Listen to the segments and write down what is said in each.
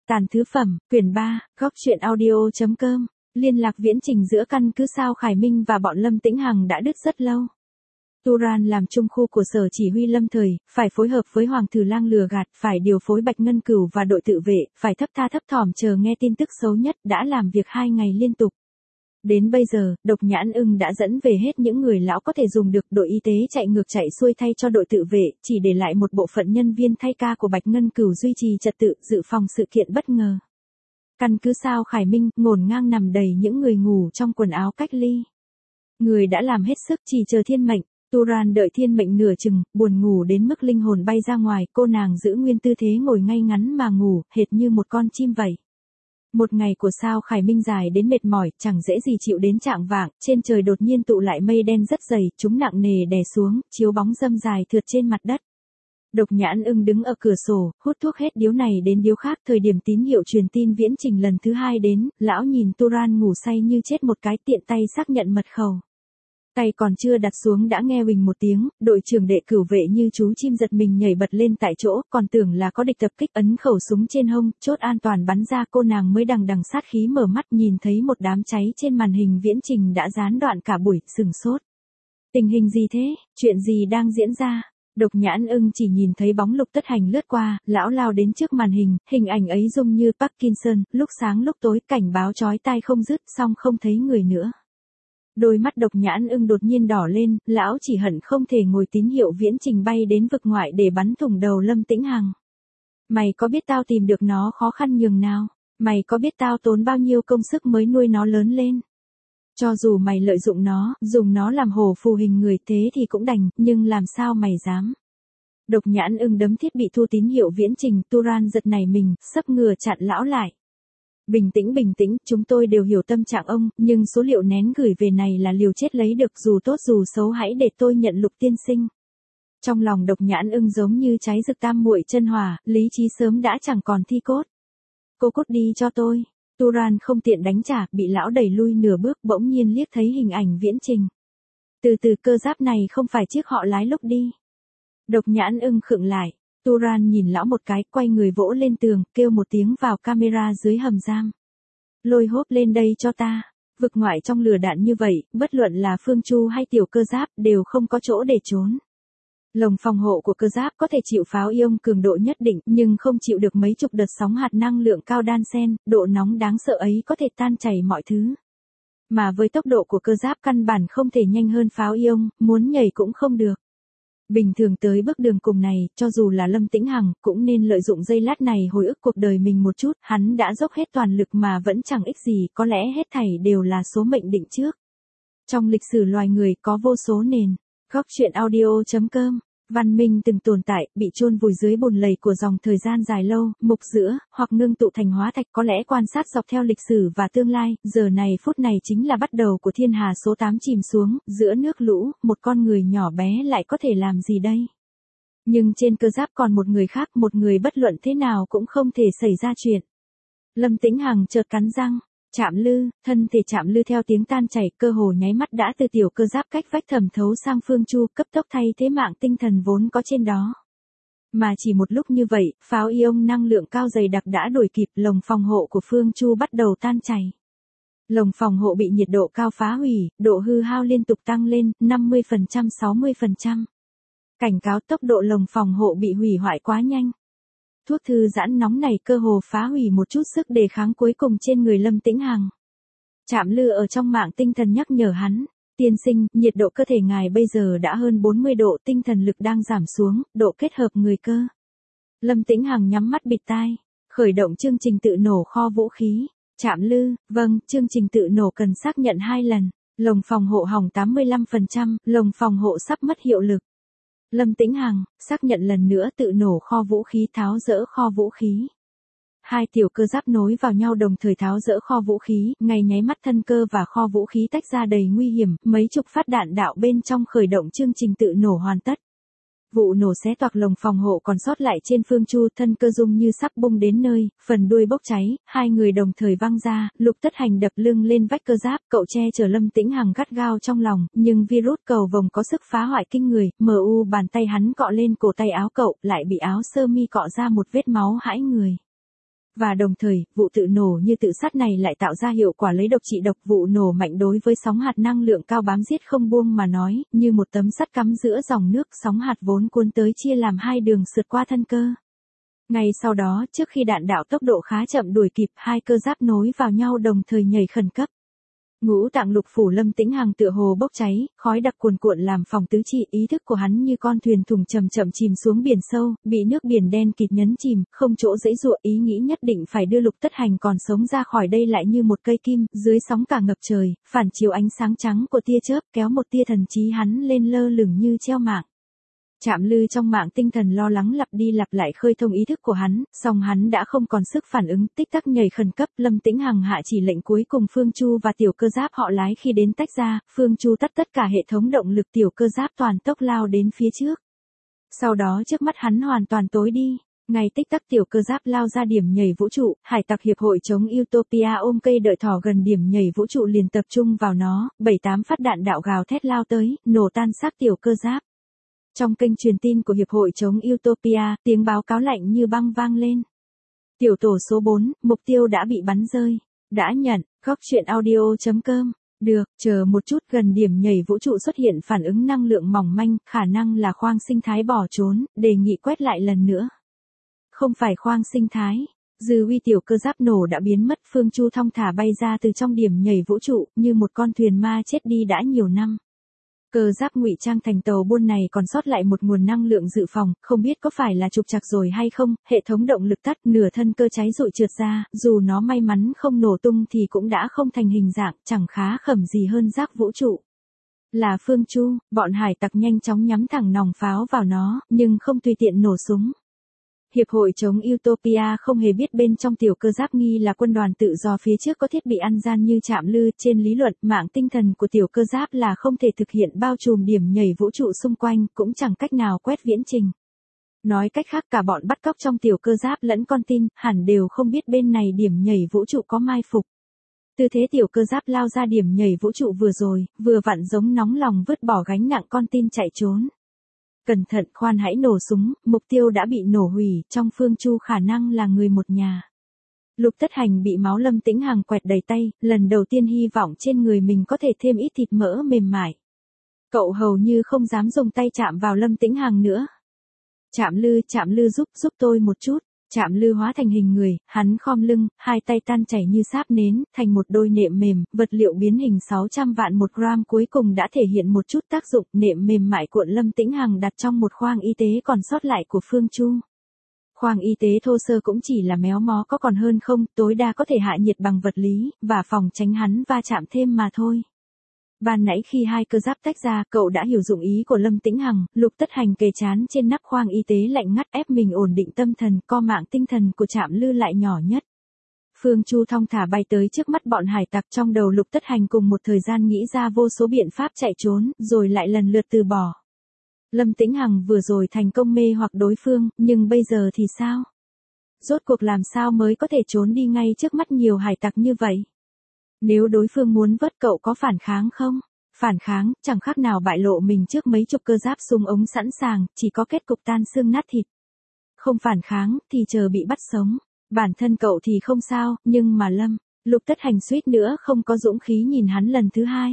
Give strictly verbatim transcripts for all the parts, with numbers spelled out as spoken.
Tàn thứ phẩm, quyển ba, góc truyện audio.com. Liên lạc viễn trình giữa căn cứ Sao Khải Minh và bọn Lâm Tĩnh Hằng đã đứt rất lâu. Turan làm trung khu của sở chỉ huy lâm thời, phải phối hợp với Hoàng Tử Lang lừa gạt, phải điều phối Bạch Ngân Cửu và đội tự vệ, phải thấp tha thấp thỏm chờ nghe tin tức xấu nhất, đã làm việc hai ngày liên tục. Đến bây giờ, Độc Nhãn Ưng đã dẫn về hết những người lão có thể dùng được, đội y tế chạy ngược chạy xuôi thay cho đội tự vệ, chỉ để lại một bộ phận nhân viên thay ca của Bạch Ngân Cửu duy trì trật tự, dự phòng sự kiện bất ngờ. Căn cứ Sao Khải Minh, ngổn ngang nằm đầy những người ngủ trong quần áo cách ly. Người đã làm hết sức chỉ chờ thiên mệnh. Turan đợi thiên mệnh nửa chừng, buồn ngủ đến mức linh hồn bay ra ngoài, cô nàng giữ nguyên tư thế ngồi ngay ngắn mà ngủ, hệt như một con chim vậy. Một ngày của Sao Khải Minh dài đến mệt mỏi, chẳng dễ gì chịu đến chạng vạng, trên trời đột nhiên tụ lại mây đen rất dày, chúng nặng nề đè xuống, chiếu bóng râm dài thượt trên mặt đất. Độc Nhãn Ưng đứng ở cửa sổ, hút thuốc hết điếu này đến điếu khác, thời điểm tín hiệu truyền tin viễn trình lần thứ hai đến, lão nhìn Turan ngủ say như chết một cái, tiện tay xác nhận mật khẩu. Tay còn chưa đặt xuống đã nghe huỳnh một tiếng, đội trưởng Đệ Cửu vệ như chú chim giật mình nhảy bật lên tại chỗ, còn tưởng là có địch tập kích, ấn khẩu súng trên hông, chốt an toàn bắn ra, cô nàng mới đằng đằng sát khí mở mắt nhìn thấy một đám cháy trên màn hình viễn trình đã gián đoạn cả buổi, sừng sốt. Tình hình gì thế, chuyện gì đang diễn ra? Độc Nhãn Ưng chỉ nhìn thấy bóng Lục Tất Hành lướt qua, lão lao đến trước màn hình, hình ảnh ấy rung như Parkinson, lúc sáng lúc tối, cảnh báo chói tai không dứt, xong không thấy người nữa. Đôi mắt Độc Nhãn Ưng đột nhiên đỏ lên, lão chỉ hận không thể ngồi tín hiệu viễn trình bay đến vực ngoại để bắn thủng đầu Lâm Tĩnh Hằng. Mày có biết tao tìm được nó khó khăn nhường nào? Mày có biết tao tốn bao nhiêu công sức mới nuôi nó lớn lên? Cho dù mày lợi dụng nó, dùng nó làm hổ phù hình người thế thì cũng đành, nhưng làm sao mày dám? Độc Nhãn Ưng đấm thiết bị thu tín hiệu viễn trình, Turan giật nảy mình, sấp ngừa chặn lão lại. Bình tĩnh bình tĩnh, chúng tôi đều hiểu tâm trạng ông, nhưng số liệu nén gửi về này là liều chết lấy được, dù tốt dù xấu hãy để tôi nhận Lục tiên sinh. Trong lòng Độc Nhãn Ưng giống như cháy rực tam muội chân hỏa, lý trí sớm đã chẳng còn thi cốt. Cô cút đi cho tôi. Turan không tiện đánh trả, bị lão đẩy lui nửa bước, bỗng nhiên liếc thấy hình ảnh viễn trình. Từ từ, cơ giáp này không phải chiếc họ lái lúc đi. Độc Nhãn Ưng khựng lại. Turan nhìn lão một cái, quay người vỗ lên tường, kêu một tiếng vào camera dưới hầm giam. Lôi hốp lên đây cho ta. Vực ngoại trong lửa đạn như vậy, bất luận là Phương Chu hay tiểu cơ giáp, đều không có chỗ để trốn. Lồng phòng hộ của cơ giáp có thể chịu pháo ion cường độ nhất định, nhưng không chịu được mấy chục đợt sóng hạt năng lượng cao đan xen, độ nóng đáng sợ ấy có thể tan chảy mọi thứ. Mà với tốc độ của cơ giáp căn bản không thể nhanh hơn pháo ion, muốn nhảy cũng không được. Bình thường tới bước đường cùng này, cho dù là Lâm Tĩnh Hằng, cũng nên lợi dụng giây lát này hồi ức cuộc đời mình một chút, hắn đã dốc hết toàn lực mà vẫn chẳng ích gì, có lẽ hết thảy đều là số mệnh định trước. Trong lịch sử loài người có vô số nền. Góc truyện audio.com. Văn minh từng tồn tại, bị chôn vùi dưới bùn lầy của dòng thời gian dài lâu, mục giữa, hoặc ngưng tụ thành hóa thạch, có lẽ quan sát dọc theo lịch sử và tương lai, giờ này phút này chính là bắt đầu của thiên hà số tám chìm xuống, giữa nước lũ, một con người nhỏ bé lại có thể làm gì đây? Nhưng trên cơ giáp còn một người khác, một người bất luận thế nào cũng không thể xảy ra chuyện. Lâm Tĩnh Hằng chợt cắn răng. Chạm lư, thân thể Chạm Lư theo tiếng tan chảy, cơ hồ nháy mắt đã từ tiểu cơ giáp cách vách thẩm thấu sang Phương Chu, cấp tốc thay thế mạng tinh thần vốn có trên đó. Mà chỉ một lúc như vậy, pháo ion năng lượng cao dày đặc đã đuổi kịp, lồng phòng hộ của Phương Chu bắt đầu tan chảy. Lồng phòng hộ bị nhiệt độ cao phá hủy, độ hư hao liên tục tăng lên, năm mươi phần trăm sáu mươi phần trăm. Cảnh cáo tốc độ lồng phòng hộ bị hủy hoại quá nhanh. Thuốc thư giãn nóng này cơ hồ phá hủy một chút sức đề kháng cuối cùng trên người Lâm Tĩnh Hằng. Chạm Lư ở trong mạng tinh thần nhắc nhở hắn, tiên sinh, nhiệt độ cơ thể ngài bây giờ đã hơn bốn mươi độ, tinh thần lực đang giảm xuống, độ kết hợp người cơ. Lâm Tĩnh Hằng nhắm mắt bịt tai, khởi động chương trình tự nổ kho vũ khí. Chạm Lư, vâng, chương trình tự nổ cần xác nhận hai lần, lồng phòng hộ hỏng tám mươi lăm phần trăm, lồng phòng hộ sắp mất hiệu lực. Lâm Tĩnh Hằng, xác nhận lần nữa tự nổ kho vũ khí, tháo dỡ kho vũ khí. Hai tiểu cơ giáp nối vào nhau đồng thời tháo dỡ kho vũ khí, ngay nháy mắt thân cơ và kho vũ khí tách ra đầy nguy hiểm, mấy chục phát đạn đạo bên trong khởi động chương trình tự nổ hoàn tất. Vụ nổ xé toạc lồng phòng hộ còn sót lại trên Phương Chu, thân cơ dung như sắp bung đến nơi, phần đuôi bốc cháy, hai người đồng thời văng ra, Lục Tất Hành đập lưng lên vách cơ giáp, cậu che chở Lâm Tĩnh Hằng gắt gao trong lòng, nhưng virus cầu vồng có sức phá hoại kinh người, mờ u bàn tay hắn cọ lên cổ tay áo cậu, lại bị áo sơ mi cọ ra một vết máu hãi người. Và đồng thời, vụ tự nổ như tự sát này lại tạo ra hiệu quả lấy độc trị độc. Vụ nổ mạnh đối với sóng hạt năng lượng cao bám giết không buông mà nói, như một tấm sắt cắm giữa dòng nước, sóng hạt vốn cuốn tới chia làm hai đường sượt qua thân cơ. Ngay sau đó, trước khi đạn đạo tốc độ khá chậm đuổi kịp, hai cơ giáp nối vào nhau đồng thời nhảy khẩn cấp. Ngũ tạng lục phủ Lâm Tĩnh Hằng tựa hồ bốc cháy, khói đặc cuồn cuộn làm phòng tứ chi, ý thức của hắn như con thuyền thùng chậm chậm chìm xuống biển sâu, bị nước biển đen kịt nhấn chìm, không chỗ dễ dụa, ý nghĩ nhất định phải đưa Lục Tất Hành còn sống ra khỏi đây lại như một cây kim, dưới sóng cả ngập trời, phản chiếu ánh sáng trắng của tia chớp, kéo một tia thần trí hắn lên lơ lửng như treo mạng. Trạm Lư trong mạng tinh thần lo lắng lặp đi lặp lại khơi thông ý thức của hắn, song hắn đã không còn sức phản ứng, tích tắc nhảy khẩn cấp. Lâm Tĩnh Hằng hạ chỉ lệnh cuối cùng Phương Chu và tiểu cơ giáp họ lái khi đến tách ra, Phương Chu tắt tất cả hệ thống động lực, tiểu cơ giáp toàn tốc lao đến phía trước. Sau đó trước mắt hắn hoàn toàn tối đi. Ngay tích tắc tiểu cơ giáp lao ra điểm nhảy vũ trụ, hải tặc hiệp hội chống Utopia ôm cây đợi thỏ gần điểm nhảy vũ trụ liền tập trung vào nó, bảy tám phát đạn đạo gào thét lao tới, nổ tan xác tiểu cơ giáp. Trong kênh truyền tin của Hiệp hội chống Utopia, tiếng báo cáo lạnh như băng vang lên. Tiểu tổ số bốn, mục tiêu đã bị bắn rơi. Đã nhận, góc truyện audio chấm com. Được, chờ một chút, gần điểm nhảy vũ trụ xuất hiện phản ứng năng lượng mỏng manh, khả năng là khoang sinh thái bỏ trốn, đề nghị quét lại lần nữa. Không phải khoang sinh thái. Dư uy tiểu cơ giáp nổ đã biến mất, Phương Chu thong thả bay ra từ trong điểm nhảy vũ trụ, như một con thuyền ma chết đi đã nhiều năm. Cơ giáp ngụy trang thành tàu buôn này còn sót lại một nguồn năng lượng dự phòng, không biết có phải là trục trặc rồi hay không, hệ thống động lực tắt, nửa thân cơ cháy rụi trượt ra, dù nó may mắn không nổ tung thì cũng đã không thành hình dạng, chẳng khá khẩm gì hơn rác vũ trụ. Là Phương Chu, bọn hải tặc nhanh chóng nhắm thẳng nòng pháo vào nó, nhưng không tùy tiện nổ súng. Hiệp hội chống Utopia không hề biết bên trong tiểu cơ giáp nghi là quân đoàn tự do phía trước có thiết bị ăn gian như Trạm Lư. Trên lý luận, mạng tinh thần của tiểu cơ giáp là không thể thực hiện bao trùm điểm nhảy vũ trụ xung quanh, cũng chẳng cách nào quét viễn trình. Nói cách khác, cả bọn bắt cóc trong tiểu cơ giáp lẫn con tin, hẳn đều không biết bên này điểm nhảy vũ trụ có mai phục. Tư thế tiểu cơ giáp lao ra điểm nhảy vũ trụ vừa rồi, vừa vặn giống nóng lòng vứt bỏ gánh nặng con tin chạy trốn. Cẩn thận, khoan hãy nổ súng, mục tiêu đã bị nổ hủy, trong Phương Chu khả năng là người một nhà. Lục Tất Hành bị máu Lâm Tĩnh Hằng quẹt đầy tay, lần đầu tiên hy vọng trên người mình có thể thêm ít thịt mỡ mềm mại. Cậu hầu như không dám dùng tay chạm vào Lâm Tĩnh Hằng nữa. Trạm Lư, Trạm Lư giúp, giúp tôi một chút. Trạm Lư hóa thành hình người, hắn khom lưng, hai tay tan chảy như sáp nến, thành một đôi nệm mềm, vật liệu biến hình sáu trăm vạn một gram cuối cùng đã thể hiện một chút tác dụng, nệm mềm mại cuộn Lâm Tĩnh Hằng đặt trong một khoang y tế còn sót lại của Phương Chu. Khoang y tế thô sơ cũng chỉ là méo mó có còn hơn không, tối đa có thể hạ nhiệt bằng vật lý, và phòng tránh hắn va chạm thêm mà thôi. Ban nãy khi hai cơ giáp tách ra, cậu đã hiểu dụng ý của Lâm Tĩnh Hằng, Lục Tất Hành kề chán trên nắp khoang y tế lạnh ngắt ép mình ổn định tâm thần, co mạng tinh thần của Trạm Lư lại nhỏ nhất. Phương Chu thong thả bay tới trước mắt bọn hải tặc, trong đầu Lục Tất Hành cùng một thời gian nghĩ ra vô số biện pháp chạy trốn, rồi lại lần lượt từ bỏ. Lâm Tĩnh Hằng vừa rồi thành công mê hoặc đối phương, nhưng bây giờ thì sao? Rốt cuộc làm sao mới có thể trốn đi ngay trước mắt nhiều hải tặc như vậy? Nếu đối phương muốn vớt cậu có phản kháng không? Phản kháng, chẳng khác nào bại lộ mình trước mấy chục cơ giáp súng ống sẵn sàng, chỉ có kết cục tan xương nát thịt. Không phản kháng, thì chờ bị bắt sống. Bản thân cậu thì không sao, nhưng mà Lâm, Lục Tất Hành suýt nữa không có dũng khí nhìn hắn lần thứ hai.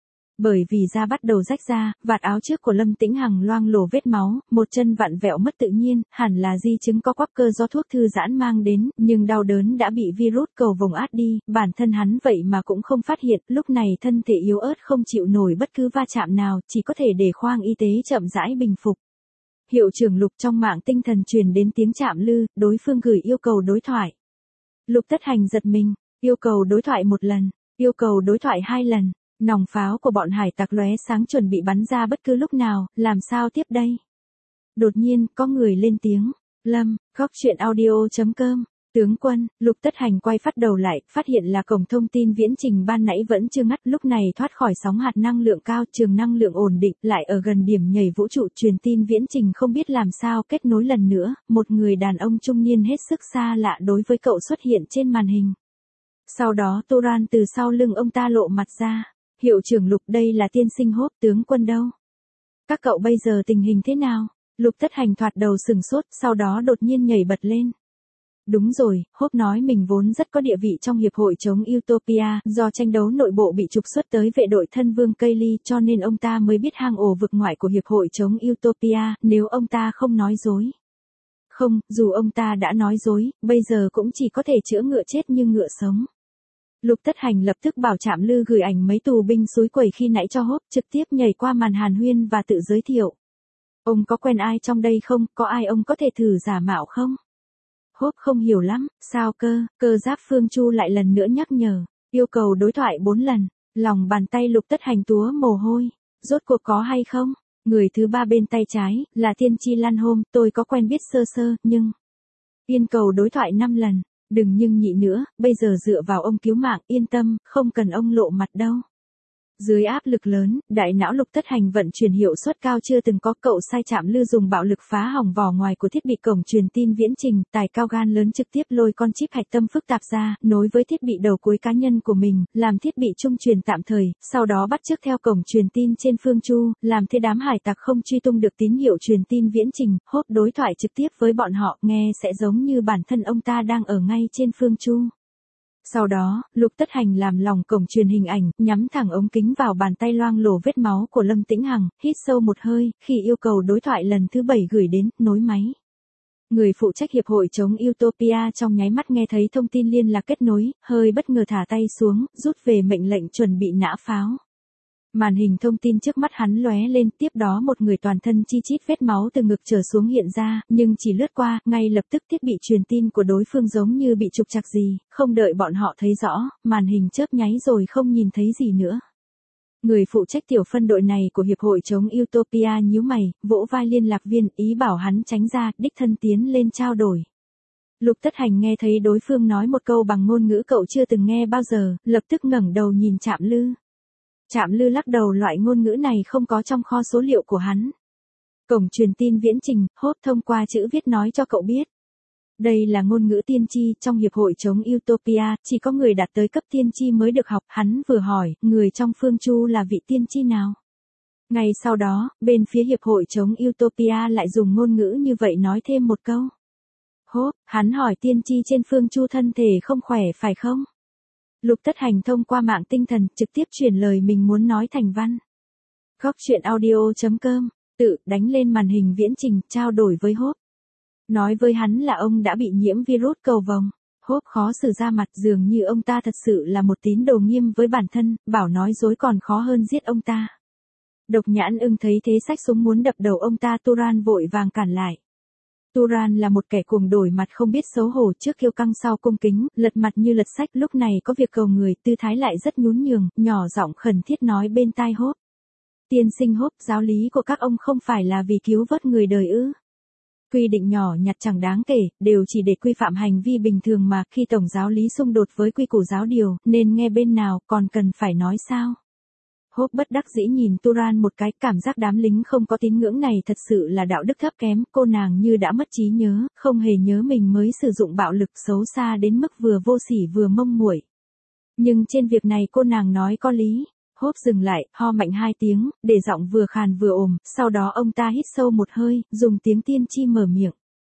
Bởi vì da bắt đầu rách ra, vạt áo trước của Lâm Tĩnh Hằng loang lổ vết máu, một chân vặn vẹo mất tự nhiên, hẳn là di chứng co quắp cơ do thuốc thư giãn mang đến, nhưng đau đớn đã bị virus cầu vồng át đi, bản thân hắn vậy mà cũng không phát hiện, lúc này thân thể yếu ớt không chịu nổi bất cứ va chạm nào, chỉ có thể để khoang y tế chậm rãi bình phục. Hiệu trưởng Lục trong mạng tinh thần truyền đến tiếng Trạm Lư, đối phương gửi yêu cầu đối thoại. Lục Tất Hành giật mình, yêu cầu đối thoại một lần, yêu cầu đối thoại hai lần. Nòng pháo của bọn hải tặc lóe sáng chuẩn bị bắn ra bất cứ lúc nào, làm sao tiếp đây? Đột nhiên, có người lên tiếng. Lâm, góc truyện audio chấm com. Tướng quân, Lục Tất Hành quay phát đầu lại, phát hiện là cổng thông tin viễn trình ban nãy vẫn chưa ngắt, lúc này thoát khỏi sóng hạt năng lượng cao, trường năng lượng ổn định, lại ở gần điểm nhảy vũ trụ, truyền tin viễn trình không biết làm sao kết nối lần nữa, một người đàn ông trung niên hết sức xa lạ đối với cậu xuất hiện trên màn hình. Sau đó Turan từ sau lưng ông ta lộ mặt ra. Hiệu trưởng Lục, đây là tiên sinh Hốp, tướng quân đâu? Các cậu bây giờ tình hình thế nào? Lục Tất Hành thoạt đầu sừng sốt, sau đó đột nhiên nhảy bật lên. Đúng rồi, Hope nói mình vốn rất có địa vị trong hiệp hội chống Utopia, do tranh đấu nội bộ bị trục xuất tới vệ đội thân vương Kaylee cho nên ông ta mới biết hang ổ vực ngoại của hiệp hội chống Utopia, nếu ông ta không nói dối. Không, dù ông ta đã nói dối, bây giờ cũng chỉ có thể chữa ngựa chết như ngựa sống. Lục Tất Hành lập tức bảo Trạm Lư gửi ảnh mấy tù binh xúi quẩy khi nãy cho Hope, trực tiếp nhảy qua màn hàn huyên và tự giới thiệu. Ông có quen ai trong đây không, có ai ông có thể thử giả mạo không? Hope không hiểu lắm, sao cơ, cơ giáp Phương Chu lại lần nữa nhắc nhở, yêu cầu đối thoại bốn lần, lòng bàn tay Lục Tất Hành túa mồ hôi, rốt cuộc có hay không? Người thứ ba bên tay trái, là Tiên Tri Lan Hôm, tôi có quen biết sơ sơ, nhưng... Yên cầu đối thoại năm lần, đừng nhưng nhị nữa, bây giờ dựa vào ông cứu mạng, yên tâm, không cần ông lộ mặt đâu. Dưới áp lực lớn, đại não Lục Tất Hành vận chuyển hiệu suất cao chưa từng có, cậu sai Trạm Lư dùng bạo lực phá hỏng vỏ ngoài của thiết bị cổng truyền tin viễn trình, tài cao gan lớn trực tiếp lôi con chip hạch tâm phức tạp ra, nối với thiết bị đầu cuối cá nhân của mình, làm thiết bị trung truyền tạm thời, sau đó bắt chước theo cổng truyền tin trên Phương Chu, làm thế đám hải tặc không truy tung được tín hiệu truyền tin viễn trình. Hope đối thoại trực tiếp với bọn họ, nghe sẽ giống như bản thân ông ta đang ở ngay trên Phương Chu. Sau đó, Lục Tất Hành làm lòng cổng truyền hình ảnh, nhắm thẳng ống kính vào bàn tay loang lổ vết máu của Lâm Tĩnh Hằng, hít sâu một hơi, khi yêu cầu đối thoại lần thứ bảy gửi đến, nối máy. Người phụ trách hiệp hội chống Utopia trong nháy mắt nghe thấy thông tin liên lạc kết nối, hơi bất ngờ thả tay xuống, rút về mệnh lệnh chuẩn bị nã pháo. Màn hình thông tin trước mắt hắn lóe lên, tiếp đó một người toàn thân chi chít vết máu từ ngực trở xuống hiện ra, nhưng chỉ lướt qua, ngay lập tức thiết bị truyền tin của đối phương giống như bị trục trặc gì, không đợi bọn họ thấy rõ, màn hình chớp nháy rồi không nhìn thấy gì nữa. Người phụ trách tiểu phân đội này của hiệp hội chống Utopia nhíu mày, vỗ vai liên lạc viên, ý bảo hắn tránh ra, đích thân tiến lên trao đổi. Lục Tất Hành nghe thấy đối phương nói một câu bằng ngôn ngữ cậu chưa từng nghe bao giờ, lập tức ngẩng đầu nhìn Trạm Lư. Trạm Lư lắc đầu, loại ngôn ngữ này không có trong kho số liệu của hắn. Cổng truyền tin viễn trình, Hope thông qua chữ viết nói cho cậu biết. Đây là ngôn ngữ tiên tri, trong hiệp hội chống Utopia, chỉ có người đạt tới cấp tiên tri mới được học. Hắn vừa hỏi, người trong Phương Chu là vị tiên tri nào? Ngay sau đó, bên phía hiệp hội chống Utopia lại dùng ngôn ngữ như vậy nói thêm một câu. Hope, hắn hỏi tiên tri trên Phương Chu thân thể không khỏe phải không? Lục Tất Hành thông qua mạng tinh thần trực tiếp truyền lời mình muốn nói thành văn. Góc truyện audio chấm com, tự đánh lên màn hình viễn trình, trao đổi với Hope. Nói với hắn là ông đã bị nhiễm virus cầu vồng. Hope khó xử ra mặt, dường như ông ta thật sự là một tín đồ nghiêm với bản thân, bảo nói dối còn khó hơn giết ông ta. Độc Nhãn Ưng thấy thế xách súng muốn đập đầu ông ta, Turan vội vàng cản lại. Turan là một kẻ cuồng đổi mặt không biết xấu hổ, trước kiêu căng sau cung kính, lật mặt như lật sách, lúc này có việc cầu người, tư thái lại rất nhún nhường, nhỏ giọng khẩn thiết nói bên tai Hope. Tiên sinh Hope, giáo lý của các ông không phải là vì cứu vớt người đời ư? Quy định nhỏ nhặt chẳng đáng kể, đều chỉ để quy phạm hành vi bình thường mà, khi tổng giáo lý xung đột với quy củ giáo điều, nên nghe bên nào, còn cần phải nói sao? Hope bất đắc dĩ nhìn Turan một cái, cảm giác đám lính không có tín ngưỡng này thật sự là đạo đức thấp kém, cô nàng như đã mất trí nhớ, không hề nhớ mình mới sử dụng bạo lực xấu xa đến mức vừa vô sỉ vừa mông muội. Nhưng trên việc này cô nàng nói có lý. Hope dừng lại, ho mạnh hai tiếng, để giọng vừa khàn vừa ồm, sau đó ông ta hít sâu một hơi, dùng tiếng tiên tri mở miệng.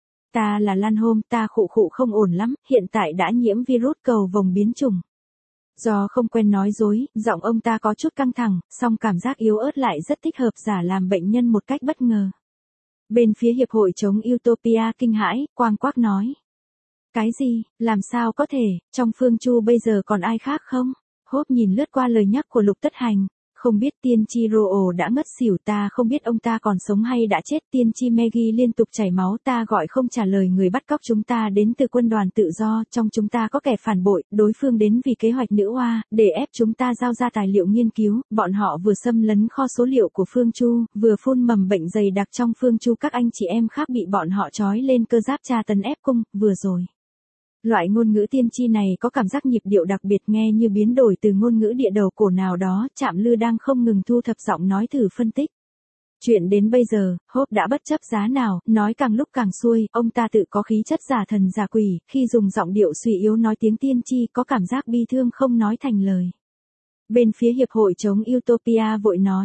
Ta là Lan Hôm, ta khụ khụ không ổn lắm, hiện tại đã nhiễm virus cầu vồng biến chủng. Do không quen nói dối, giọng ông ta có chút căng thẳng, song cảm giác yếu ớt lại rất thích hợp giả làm bệnh nhân một cách bất ngờ. Bên phía hiệp hội chống Utopia kinh hãi, quang quác nói. Cái gì, làm sao có thể, trong Phương Chu bây giờ còn ai khác không? Hope nhìn lướt qua lời nhắc của Lục Tất Hành, không biết tiên tri Roo đã ngất xỉu, ta không biết ông ta còn sống hay đã chết, tiên tri Maggie liên tục chảy máu, ta gọi không trả lời, người bắt cóc chúng ta đến từ quân đoàn tự do, trong chúng ta có kẻ phản bội, đối phương đến vì kế hoạch nữ oa, để ép chúng ta giao ra tài liệu nghiên cứu, bọn họ vừa xâm lấn kho số liệu của Phương Chu, vừa phun mầm bệnh dày đặc trong Phương Chu, các anh chị em khác bị bọn họ trói lên cơ giáp tra tấn ép cung, vừa rồi. Loại ngôn ngữ tiên tri này có cảm giác nhịp điệu đặc biệt, nghe như biến đổi từ ngôn ngữ địa đầu cổ nào đó, Trạm Lư đang không ngừng thu thập giọng nói thử phân tích. Chuyện đến bây giờ, Hope đã bất chấp giá nào, nói càng lúc càng xuôi, ông ta tự có khí chất giả thần giả quỷ, khi dùng giọng điệu suy yếu nói tiếng tiên tri có cảm giác bi thương không nói thành lời. Bên phía hiệp hội chống Utopia vội nói,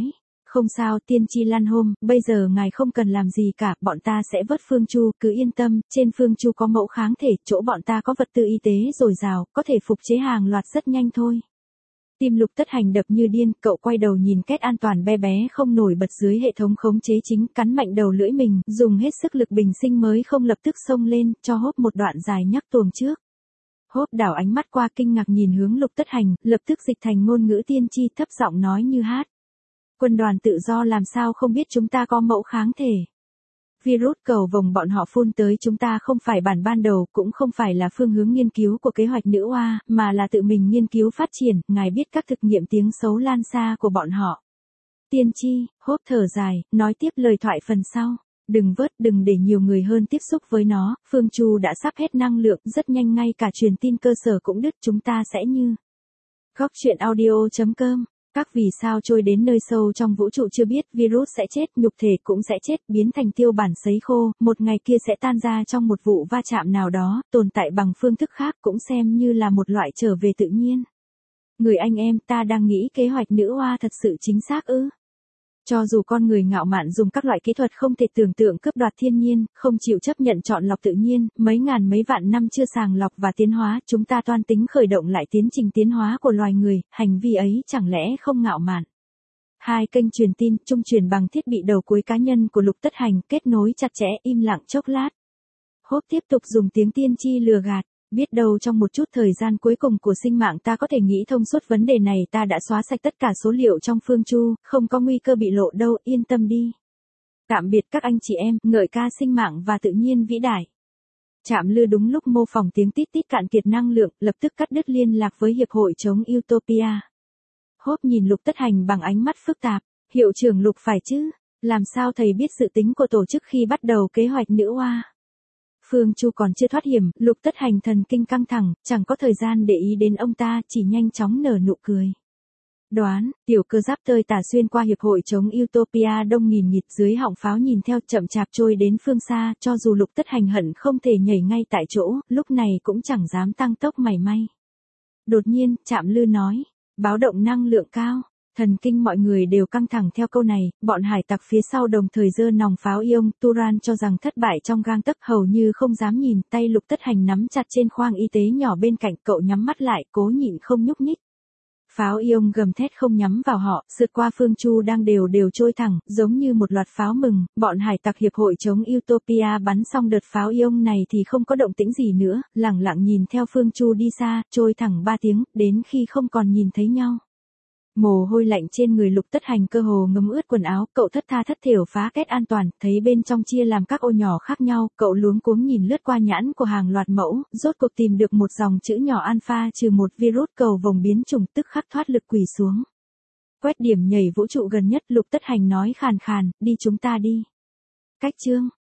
Không sao tiên tri Lan Hôm, bây giờ ngài không cần làm gì cả, bọn ta sẽ vớt Phương Chu, cứ yên tâm, trên Phương Chu có mẫu kháng thể, chỗ bọn ta có vật tư y tế dồi dào, có thể phục chế hàng loạt rất nhanh thôi. Tim Lục Tất Hành đập như điên, cậu quay đầu nhìn két an toàn bé bé không nổi bật dưới hệ thống khống chế chính, cắn mạnh đầu lưỡi mình, dùng hết sức lực bình sinh mới không lập tức xông lên, cho Hốp một đoạn dài nhắc tuồng trước. Hốp đảo ánh mắt qua kinh ngạc nhìn hướng Lục Tất Hành, lập tức dịch thành ngôn ngữ tiên tri thấp giọng nói như hát. Quân đoàn tự do làm sao không biết chúng ta có mẫu kháng thể. Virus cầu vồng bọn họ phun tới chúng ta không phải bản ban đầu, cũng không phải là phương hướng nghiên cứu của kế hoạch nữ oa, mà là tự mình nghiên cứu phát triển, ngài biết các thực nghiệm tiếng xấu lan xa của bọn họ. Tiên tri, Hốp thở dài, nói tiếp lời thoại phần sau. Đừng vớt, đừng để nhiều người hơn tiếp xúc với nó, Phương Chu đã sắp hết năng lượng, rất nhanh ngay cả truyền tin cơ sở cũng đứt, chúng ta sẽ như. Góc truyện audio chấm com. Các vì sao trôi đến nơi sâu trong vũ trụ chưa biết, virus sẽ chết, nhục thể cũng sẽ chết, biến thành tiêu bản sấy khô, một ngày kia sẽ tan ra trong một vụ va chạm nào đó, tồn tại bằng phương thức khác cũng xem như là một loại trở về tự nhiên. Người anh em, ta đang nghĩ kế hoạch nữ oa thật sự chính xác ư? Cho dù con người ngạo mạn dùng các loại kỹ thuật không thể tưởng tượng cướp đoạt thiên nhiên, không chịu chấp nhận chọn lọc tự nhiên, mấy ngàn mấy vạn năm chưa sàng lọc và tiến hóa, chúng ta toan tính khởi động lại tiến trình tiến hóa của loài người, hành vi ấy chẳng lẽ không ngạo mạn. Hai kênh truyền tin, trung truyền bằng thiết bị đầu cuối cá nhân của Lục Tất Hành, kết nối chặt chẽ, im lặng chốc lát. Hốp tiếp tục dùng tiếng tiên tri lừa gạt. Biết đâu trong một chút thời gian cuối cùng của sinh mạng ta có thể nghĩ thông suốt vấn đề này, ta đã xóa sạch tất cả số liệu trong Phương Chu, không có nguy cơ bị lộ đâu, yên tâm đi. Tạm biệt các anh chị em, ngợi ca sinh mạng và tự nhiên vĩ đại. Trạm Lư đúng lúc mô phỏng tiếng tít tít cạn kiệt năng lượng, lập tức cắt đứt liên lạc với Hiệp hội chống Utopia. Hốp nhìn Lục Tất Hành bằng ánh mắt phức tạp, hiệu trưởng Lục phải chứ, làm sao thầy biết sự tính của tổ chức khi bắt đầu kế hoạch nữ oa? Phương Chu còn chưa thoát hiểm, Lục Tất Hành thần kinh căng thẳng, chẳng có thời gian để ý đến ông ta, chỉ nhanh chóng nở nụ cười. Đoán, tiểu cơ giáp tơi tả xuyên qua Hiệp hội chống Utopia đông nghìn nghịt, dưới họng pháo nhìn theo chậm chạp trôi đến phương xa, cho dù Lục Tất Hành hận không thể nhảy ngay tại chỗ, lúc này cũng chẳng dám tăng tốc mảy may. Đột nhiên, Trạm Lư nói, báo động năng lượng cao. Thần kinh mọi người đều căng thẳng theo câu này, bọn hải tặc phía sau đồng thời giơ nòng pháo ion, Turan cho rằng thất bại trong gang tấc, hầu như không dám nhìn, tay Lục Tất Hành nắm chặt trên khoang y tế nhỏ bên cạnh, cậu nhắm mắt lại, cố nhịn không nhúc nhích. Pháo ion gầm thét không nhắm vào họ, sượt qua Phương Chu đang đều đều trôi thẳng, giống như một loạt pháo mừng, bọn hải tặc Hiệp hội chống Utopia bắn xong đợt pháo ion này thì không có động tĩnh gì nữa, lẳng lặng nhìn theo Phương Chu đi xa, trôi thẳng ba tiếng, đến khi không còn nhìn thấy nhau. Mồ hôi lạnh trên người Lục Tất Hành cơ hồ ngấm ướt quần áo, cậu thất tha thất thểu phá két an toàn, thấy bên trong chia làm các ô nhỏ khác nhau, cậu luống cuống nhìn lướt qua nhãn của hàng loạt mẫu, rốt cuộc tìm được một dòng chữ nhỏ alpha trừ một virus cầu vồng biến chủng, tức khắc thoát lực quỳ xuống. Quét điểm nhảy vũ trụ gần nhất, Lục Tất Hành nói khàn khàn, đi chúng ta đi. Cách chương